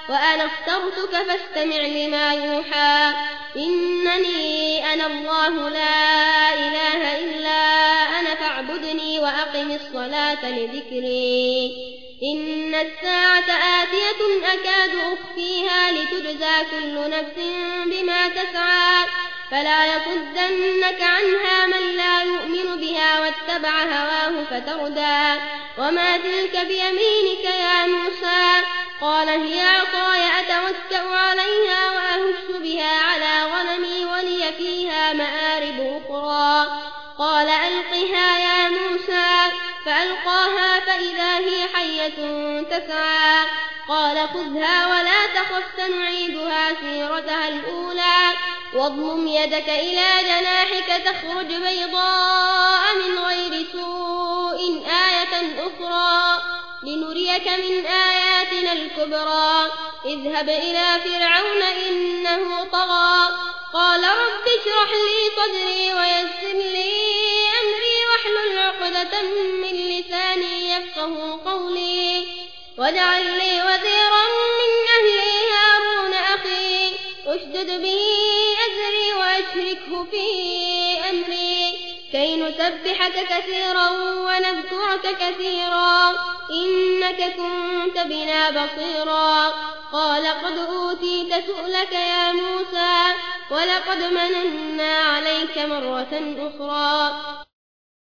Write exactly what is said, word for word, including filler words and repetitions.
وأنا اخترتك فاستمع لما يوحى إنني أنا الله لا إله إلا أنا فاعبدني وأقم الصلاة لذكري إن الساعة آتية أكاد أخفيها لتجزى كل نفس بما تسعى فلا يصدنك عنها من لا يؤمن بها واتبع هواه فتردى وما تلك بيمينك يا موسى قال هي عصاي أتوكأ عليها وأهش بها على غنمي ولي فيها مآرب أخرى قال ألقها يا موسى فألقاها فإذا هي حية تسعى قال خذها ولا تخف سنعيدها سيرتها الأولى واضمم يدك إلى جناحك تخرج بيضاء من غير سوء آية أخرى لنريك من آياتنا الكبرى اذهب إلى فرعون إنه طغى قال رب اشرح لي صدري ويسر لي أمري واحلل عقدة من لساني يفقه قولي واجعل لي وزيرا من أهلي هارون أخي اشدد به أزري وأشركه في أمري كي نسبحك كثيرا ونذكرك كثيرا إنك كنت بنا بصيرا قال قد أوتيت سؤلك يا موسى ولقد مننا عليك مرة أخرى